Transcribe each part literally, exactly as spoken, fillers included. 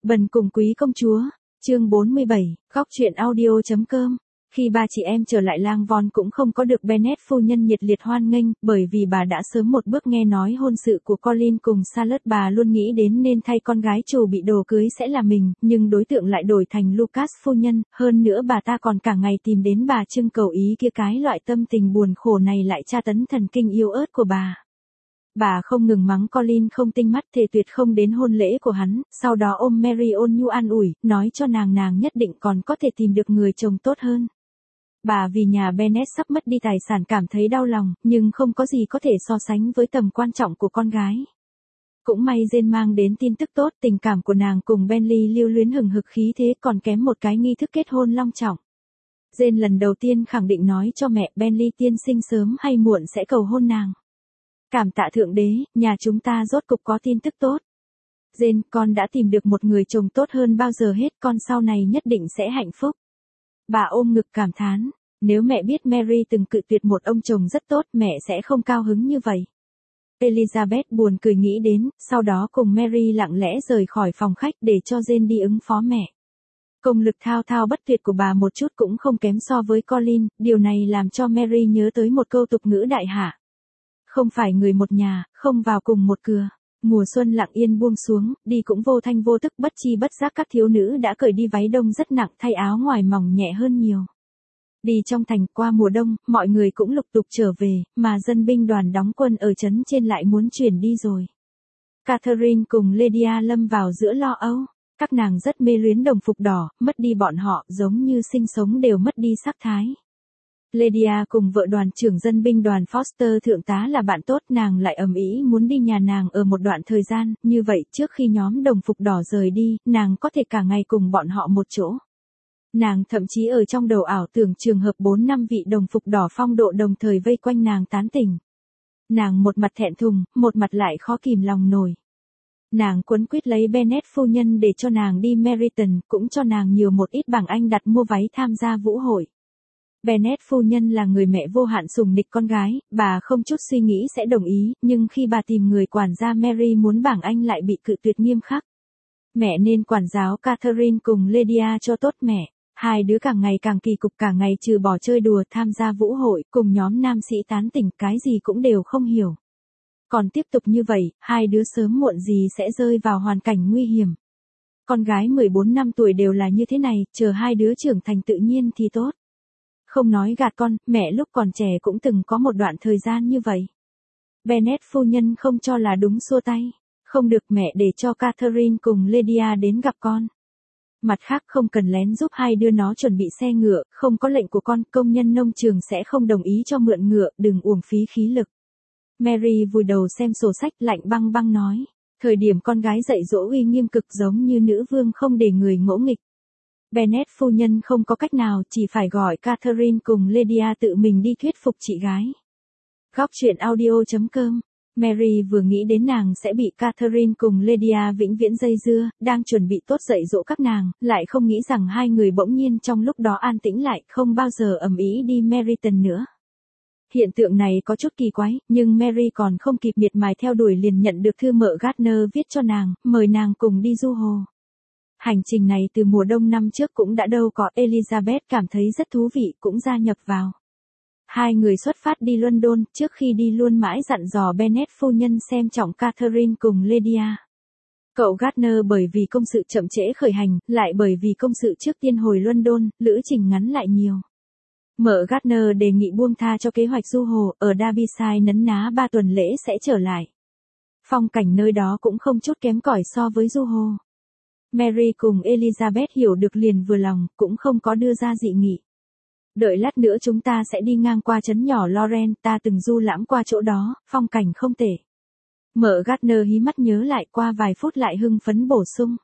Bần cùng quý công chúa, chương bốn mươi bảy, góc truyện audio.com. Khi ba chị em trở lại Langvon cũng không có được Bennet phu nhân nhiệt liệt hoan nghênh, bởi vì bà đã sớm một bước nghe nói hôn sự của Colin cùng Charlotte. Bà luôn nghĩ đến nên thay con gái chủ bị đồ cưới sẽ là mình, nhưng đối tượng lại đổi thành Lucas phu nhân, hơn nữa bà ta còn cả ngày tìm đến bà trưng cầu ý kia, cái loại tâm tình buồn khổ này lại tra tấn thần kinh yếu ớt của bà. Bà không ngừng mắng Colin không tinh mắt, thề tuyệt không đến hôn lễ của hắn, sau đó ôm Mary ôn nhu an ủi, nói cho nàng nàng nhất định còn có thể tìm được người chồng tốt hơn. Bà vì nhà Bennet sắp mất đi tài sản cảm thấy đau lòng, nhưng không có gì có thể so sánh với tầm quan trọng của con gái. Cũng may Jane mang đến tin tức tốt, tình cảm của nàng cùng Bentley lưu luyến hừng hực khí thế, còn kém một cái nghi thức kết hôn long trọng. Jane lần đầu tiên khẳng định nói cho mẹ Bentley tiên sinh sớm hay muộn sẽ cầu hôn nàng. Cảm tạ thượng đế, nhà chúng ta rốt cục có tin tức tốt. Jane, con đã tìm được một người chồng tốt hơn bao giờ hết, con sau này nhất định sẽ hạnh phúc. Bà ôm ngực cảm thán, nếu mẹ biết Mary từng cự tuyệt một ông chồng rất tốt, mẹ sẽ không cao hứng như vậy. Elizabeth buồn cười nghĩ đến, sau đó cùng Mary lặng lẽ rời khỏi phòng khách để cho Jane đi ứng phó mẹ. Công lực thao thao bất tuyệt của bà một chút cũng không kém so với Colin, điều này làm cho Mary nhớ tới một câu tục ngữ đại hạ. Không phải người một nhà, không vào cùng một cửa. Mùa xuân lặng yên buông xuống, đi cũng vô thanh vô tức, bất chi bất giác các thiếu nữ đã cởi đi váy đông rất nặng, thay áo ngoài mỏng nhẹ hơn nhiều. Đi trong thành, qua mùa đông, mọi người cũng lục tục trở về, mà dân binh đoàn đóng quân ở trấn trên lại muốn chuyển đi rồi. Catherine cùng Lydia lâm vào giữa lo âu. Các nàng rất mê luyến đồng phục đỏ, mất đi bọn họ giống như sinh sống đều mất đi sắc thái. Lydia cùng vợ đoàn trưởng dân binh đoàn Foster thượng tá là bạn tốt, nàng lại ầm ĩ muốn đi nhà nàng ở một đoạn thời gian, như vậy trước khi nhóm đồng phục đỏ rời đi, nàng có thể cả ngày cùng bọn họ một chỗ. Nàng thậm chí ở trong đầu ảo tưởng trường hợp bốn năm vị đồng phục đỏ phong độ đồng thời vây quanh nàng tán tỉnh. Nàng một mặt thẹn thùng, một mặt lại khó kìm lòng nổi. Nàng quấn quýt lấy Bennet phu nhân để cho nàng đi Meryton, cũng cho nàng nhiều một ít bảng Anh đặt mua váy tham gia vũ hội. Bennet phu nhân là người mẹ vô hạn sủng nịch con gái, bà không chút suy nghĩ sẽ đồng ý, nhưng khi bà tìm người quản gia Mary muốn bảng Anh lại bị cự tuyệt nghiêm khắc. Mẹ nên quản giáo Catherine cùng Lydia cho tốt mẹ. Hai đứa càng ngày càng kỳ cục, cả ngày trừ bỏ chơi đùa tham gia vũ hội, cùng nhóm nam sĩ tán tỉnh, cái gì cũng đều không hiểu. Còn tiếp tục như vậy, hai đứa sớm muộn gì sẽ rơi vào hoàn cảnh nguy hiểm. Con gái mười bốn năm tuổi đều là như thế này, chờ hai đứa trưởng thành tự nhiên thì tốt. Không nói gạt con, mẹ lúc còn trẻ cũng từng có một đoạn thời gian như vậy. Bennet phu nhân không cho là đúng, xua tay. Không được, mẹ để cho Catherine cùng Lydia đến gặp con. Mặt khác không cần lén giúp hai đứa nó chuẩn bị xe ngựa, không có lệnh của con, công nhân nông trường sẽ không đồng ý cho mượn ngựa, đừng uổng phí khí lực. Mary vùi đầu xem sổ sách, lạnh băng băng nói. Thời điểm con gái dạy dỗ uy nghiêm cực giống như nữ vương, không để người ngỗ nghịch. Bennet phu nhân không có cách nào, chỉ phải gọi Catherine cùng Lydia tự mình đi thuyết phục chị gái. Góc truyện audio.com. Mary vừa nghĩ đến nàng sẽ bị Catherine cùng Lydia vĩnh viễn dây dưa, đang chuẩn bị tốt dạy dỗ các nàng, lại không nghĩ rằng hai người bỗng nhiên trong lúc đó an tĩnh lại, không bao giờ ầm ĩ đi Meryton nữa. Hiện tượng này có chút kỳ quái, nhưng Mary còn không kịp miệt mài theo đuổi liền nhận được thư mợ Gardner viết cho nàng, mời nàng cùng đi du hồ. Hành trình này từ mùa đông năm trước cũng đã đâu có, Elizabeth cảm thấy rất thú vị, cũng gia nhập vào. Hai người xuất phát đi London, trước khi đi luôn mãi dặn dò Bennet phu nhân xem trọng Catherine cùng Lydia. Cậu Gardner bởi vì công sự chậm trễ khởi hành, lại bởi vì công sự trước tiên hồi London, lữ trình ngắn lại nhiều. Mợ Gardner đề nghị buông tha cho kế hoạch du hồ, ở Derbyshire nấn ná ba tuần lễ sẽ trở lại. Phong cảnh nơi đó cũng không chút kém cỏi so với du hồ. Mary cùng Elizabeth hiểu được liền vừa lòng, cũng không có đưa ra dị nghị. Đợi lát nữa chúng ta sẽ đi ngang qua trấn nhỏ Loren, ta từng du lãm qua chỗ đó, phong cảnh không tệ. Mợ Gardner hí mắt nhớ lại, qua vài phút lại hưng phấn bổ sung.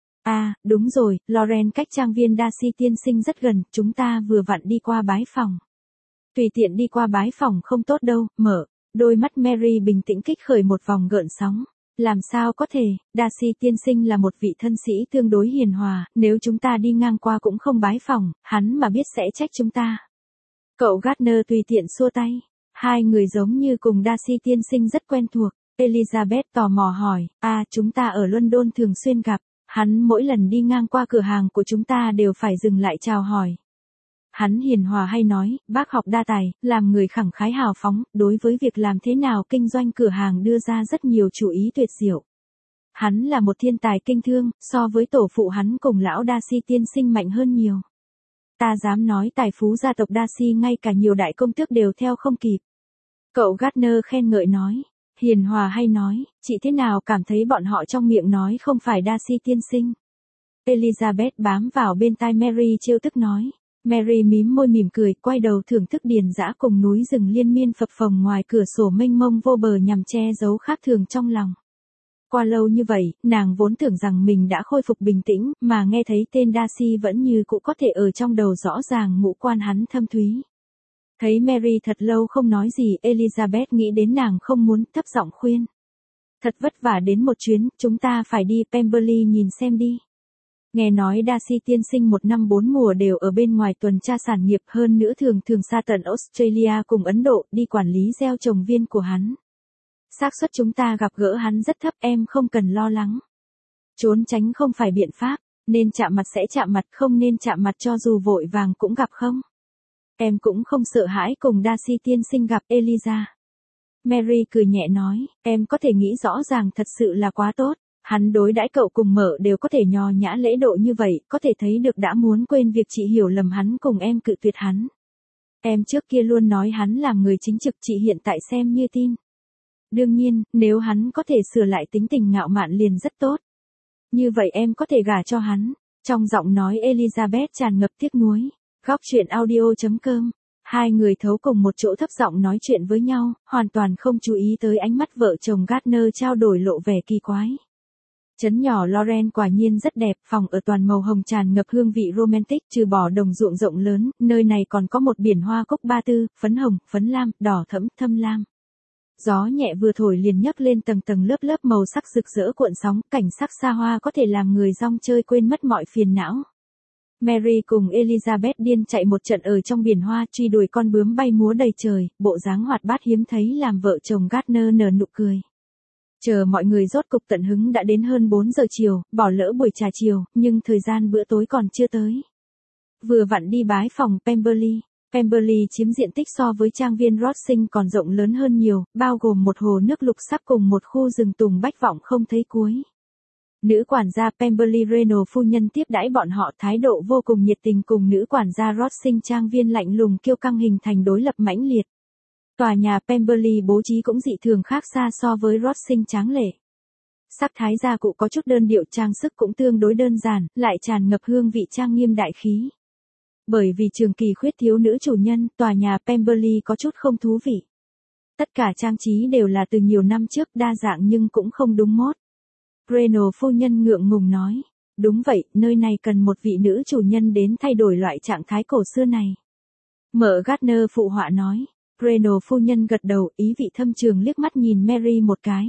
À, đúng rồi, Loren cách trang viên Darcy tiên sinh rất gần, chúng ta vừa vặn đi qua bái phòng. Tùy tiện đi qua bái phòng không tốt đâu, mợ. Đôi mắt Mary bình tĩnh kích khởi một vòng gợn sóng. Làm sao có thể, Darcy tiên sinh là một vị thân sĩ tương đối hiền hòa, nếu chúng ta đi ngang qua cũng không bái phòng, hắn mà biết sẽ trách chúng ta. Cậu Gardner tùy tiện xua tay, hai người giống như cùng Darcy tiên sinh rất quen thuộc. Elizabeth tò mò hỏi, à chúng ta ở London thường xuyên gặp, Hắn mỗi lần đi ngang qua cửa hàng của chúng ta đều phải dừng lại chào hỏi. Hắn hiền hòa hay nói, bác học đa tài, làm người khẳng khái hào phóng, đối với việc làm thế nào kinh doanh cửa hàng đưa ra rất nhiều chủ ý tuyệt diệu. Hắn là một thiên tài kinh thương, so với tổ phụ hắn cùng lão Darcy tiên sinh mạnh hơn nhiều. Ta dám nói tài phú gia tộc Darcy ngay cả nhiều đại công tước đều theo không kịp. Cậu Gardner khen ngợi nói, hiền hòa hay nói, chị thế nào cảm thấy bọn họ trong miệng nói không phải Darcy tiên sinh. Elizabeth bám vào bên tai Mary trêu tức nói. Mary mím môi mỉm cười, quay đầu thưởng thức điền dã cùng núi rừng liên miên phập phồng ngoài cửa sổ mênh mông vô bờ nhằm che giấu khác thường trong lòng. Qua lâu như vậy, nàng vốn tưởng rằng mình đã khôi phục bình tĩnh, mà nghe thấy tên Darcy vẫn như cũ có thể ở trong đầu rõ ràng ngũ quan hắn thâm thúy. Thấy Mary thật lâu không nói gì, Elizabeth nghĩ đến nàng không muốn, thấp giọng khuyên. Thật vất vả đến một chuyến, chúng ta phải đi Pemberley nhìn xem đi. Nghe nói Darcy tiên sinh một năm bốn mùa đều ở bên ngoài tuần tra sản nghiệp, hơn nữa thường thường xa tận Australia cùng Ấn Độ đi quản lý gieo trồng viên của hắn. Xác suất chúng ta gặp gỡ hắn rất thấp, em không cần lo lắng. Trốn tránh không phải biện pháp, nên chạm mặt sẽ chạm mặt, không nên chạm mặt cho dù vội vàng cũng gặp không. Em cũng không sợ hãi cùng Darcy tiên sinh gặp Eliza. Mary cười nhẹ nói, em có thể nghĩ rõ ràng thật sự là quá tốt. Hắn đối đãi cậu cùng Mở đều có thể nho nhã lễ độ như vậy, có thể thấy được đã muốn quên việc chị hiểu lầm hắn cùng em cự tuyệt hắn. Em trước kia luôn nói hắn làm người chính trực, chị hiện tại xem như tin. Đương nhiên, nếu hắn có thể sửa lại tính tình ngạo mạn liền rất tốt. Như vậy em có thể gả cho hắn. Trong giọng nói Elizabeth tràn ngập tiếc nuối. Góc truyện audio chấm com. Hai người thấu cùng một chỗ thấp giọng nói chuyện với nhau, hoàn toàn không chú ý tới ánh mắt vợ chồng Gardner trao đổi lộ vẻ kỳ quái. Trấn nhỏ Loren quả nhiên rất đẹp, phòng ở toàn màu hồng tràn ngập hương vị romantic, trừ bỏ đồng ruộng rộng lớn, nơi này còn có một biển hoa cúc ba tư, phấn hồng, phấn lam, đỏ thẫm, thâm lam. Gió nhẹ vừa thổi liền nhấc lên tầng tầng lớp lớp màu sắc rực rỡ cuộn sóng, cảnh sắc xa hoa có thể làm người rong chơi quên mất mọi phiền não. Mary cùng Elizabeth điên chạy một trận ở trong biển hoa, truy đuổi con bướm bay múa đầy trời, bộ dáng hoạt bát hiếm thấy làm vợ chồng Gardner nở nụ cười. Chờ mọi người rốt cục tận hứng đã đến hơn bốn giờ chiều, bỏ lỡ buổi trà chiều, nhưng thời gian bữa tối còn chưa tới. Vừa vặn đi bái phòng Pemberley. Pemberley chiếm diện tích so với trang viên Rothschild còn rộng lớn hơn nhiều, bao gồm một hồ nước lục sắc cùng một khu rừng tùng bách vọng không thấy cuối. Nữ quản gia Pemberley Reynolds phu nhân tiếp đãi bọn họ thái độ vô cùng nhiệt tình, cùng nữ quản gia Rothschild trang viên lạnh lùng kiêu căng hình thành đối lập mãnh liệt. Tòa nhà Pemberley bố trí cũng dị thường khác xa so với Rothschild tráng lệ. Sắc thái gia cụ có chút đơn điệu, trang sức cũng tương đối đơn giản, lại tràn ngập hương vị trang nghiêm đại khí. Bởi vì trường kỳ khuyết thiếu nữ chủ nhân, tòa nhà Pemberley có chút không thú vị. Tất cả trang trí đều là từ nhiều năm trước, đa dạng nhưng cũng không đúng mốt. Reynolds phu nhân ngượng ngùng nói, đúng vậy, nơi này cần một vị nữ chủ nhân đến thay đổi loại trạng thái cổ xưa này. Mở Gardner phụ họa nói. Reynolds phu nhân gật đầu, ý vị thâm trường liếc mắt nhìn Mary một cái.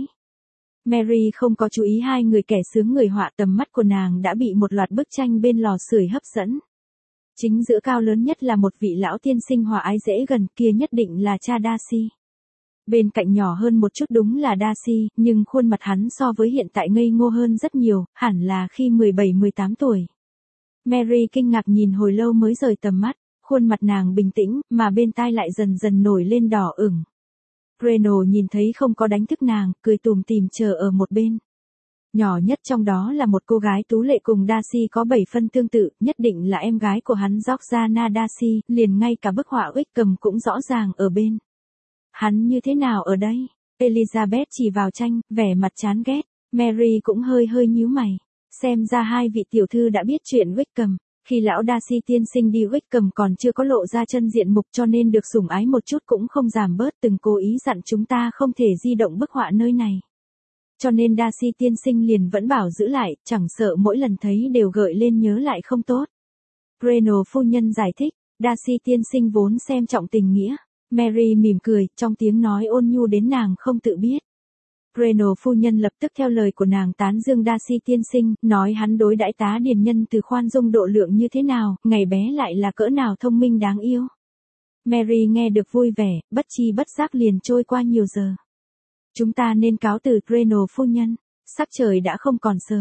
Mary không có chú ý hai người kẻ sướng người họa, tầm mắt của nàng đã bị một loạt bức tranh bên lò sưởi hấp dẫn. Chính giữa cao lớn nhất là một vị lão tiên sinh hòa ái dễ gần, kia nhất định là cha Darcy. Bên cạnh nhỏ hơn một chút đúng là Darcy, nhưng khuôn mặt hắn so với hiện tại ngây ngô hơn rất nhiều, hẳn là khi mười bảy mười tám tuổi. Mary kinh ngạc nhìn hồi lâu mới rời tầm mắt. Khuôn mặt nàng bình tĩnh, mà bên tai lại dần dần nổi lên đỏ ửng. Reynolds nhìn thấy không có đánh thức nàng, cười tùm tìm chờ ở một bên. Nhỏ nhất trong đó là một cô gái tú lệ cùng Darcy có bảy phân tương tự, nhất định là em gái của hắn Georgiana Darcy, liền ngay cả bức họa Wickham cũng rõ ràng ở bên. Hắn như thế nào ở đây? Elizabeth chỉ vào tranh, vẻ mặt chán ghét. Mary cũng hơi hơi nhíu mày. Xem ra hai vị tiểu thư đã biết chuyện Wickham. Khi lão Darcy tiên sinh đi Wickham còn chưa có lộ ra chân diện mục, cho nên được sủng ái một chút cũng không giảm bớt, từng cố ý dặn chúng ta không thể di động bức họa nơi này. Cho nên Darcy tiên sinh liền vẫn bảo giữ lại, chẳng sợ mỗi lần thấy đều gợi lên nhớ lại không tốt. Reynolds phu nhân giải thích, Darcy tiên sinh vốn xem trọng tình nghĩa. Mary mỉm cười, trong tiếng nói ôn nhu đến nàng không tự biết. Reynolds phu nhân lập tức theo lời của nàng tán dương Darcy tiên sinh, nói hắn đối đãi tá điền nhân từ khoan dung độ lượng như thế nào, ngày bé lại là cỡ nào thông minh đáng yêu. Mary nghe được vui vẻ, bất chi bất giác liền trôi qua nhiều giờ. Chúng ta nên cáo từ, Reynolds phu nhân, sắc trời đã không còn sớm.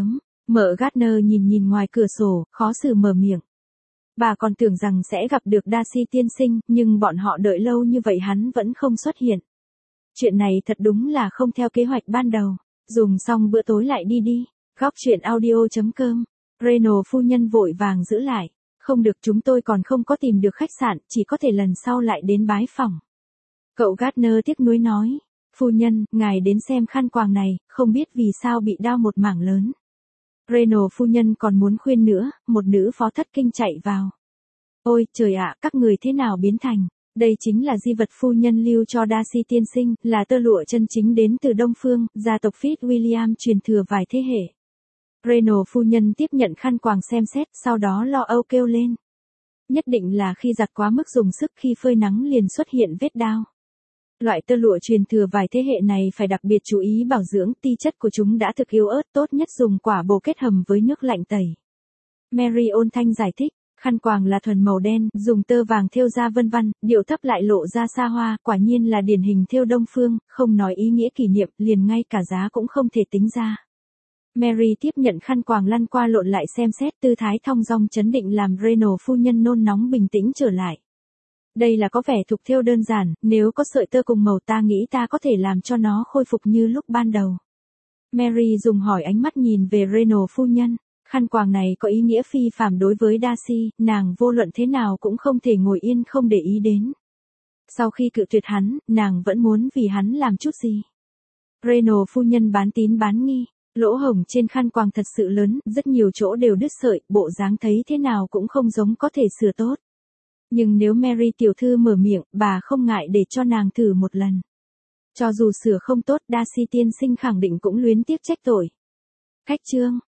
Mợ Gardner nhìn nhìn ngoài cửa sổ, khó xử mở miệng. Bà còn tưởng rằng sẽ gặp được Darcy tiên sinh, nhưng bọn họ đợi lâu như vậy hắn vẫn không xuất hiện. Chuyện này thật đúng là không theo kế hoạch ban đầu. Dùng xong bữa tối lại đi đi. Góc chuyện audio chấm com. Reynolds phu nhân vội vàng giữ lại. Không được, chúng tôi còn không có tìm được khách sạn, chỉ có thể lần sau lại đến bái phỏng. Cậu Gardner tiếc nuối nói. Phu nhân, ngài đến xem khăn quàng này, không biết vì sao bị đau một mảng lớn. Reynolds phu nhân còn muốn khuyên nữa, một nữ phó thất kinh chạy vào. Ôi, trời ạ, các người thế nào biến thành? Đây chính là di vật phu nhân lưu cho Darcy tiên sinh, là tơ lụa chân chính đến từ Đông Phương, gia tộc Fitzwilliam truyền thừa vài thế hệ. Reynolds phu nhân tiếp nhận khăn quàng xem xét, sau đó lo âu kêu lên. Nhất định là khi giặt quá mức dùng sức, khi phơi nắng liền xuất hiện vết đao. Loại tơ lụa truyền thừa vài thế hệ này phải đặc biệt chú ý bảo dưỡng, ti chất của chúng đã thực yếu ớt, tốt nhất dùng quả bồ kết hầm với nước lạnh tẩy. Mary ôn thanh giải thích, khăn quàng là thuần màu đen, dùng tơ vàng thêu ra vân vân, điệu thấp lại lộ ra xa hoa, quả nhiên là điển hình thêu Đông Phương, không nói ý nghĩa kỷ niệm, liền ngay cả giá cũng không thể tính ra. Mary tiếp nhận khăn quàng lăn qua lộn lại xem xét, tư thái thong dong chấn định làm Reynolds phu nhân nôn nóng bình tĩnh trở lại. Đây là có vẻ thục thêu đơn giản, nếu có sợi tơ cùng màu ta nghĩ ta có thể làm cho nó khôi phục như lúc ban đầu. Mary dùng hỏi ánh mắt nhìn về Reynolds phu nhân. Khăn quàng này có ý nghĩa phi phàm đối với Darcy, nàng vô luận thế nào cũng không thể ngồi yên không để ý đến. Sau khi cự tuyệt hắn, nàng vẫn muốn vì hắn làm chút gì. Reynolds phu nhân bán tín bán nghi, lỗ hổng trên khăn quàng thật sự lớn, rất nhiều chỗ đều đứt sợi, bộ dáng thấy thế nào cũng không giống có thể sửa tốt. Nhưng nếu Mary tiểu thư mở miệng, bà không ngại để cho nàng thử một lần. Cho dù sửa không tốt, Darcy tiên sinh khẳng định cũng luyến tiếc trách tội. Cách chương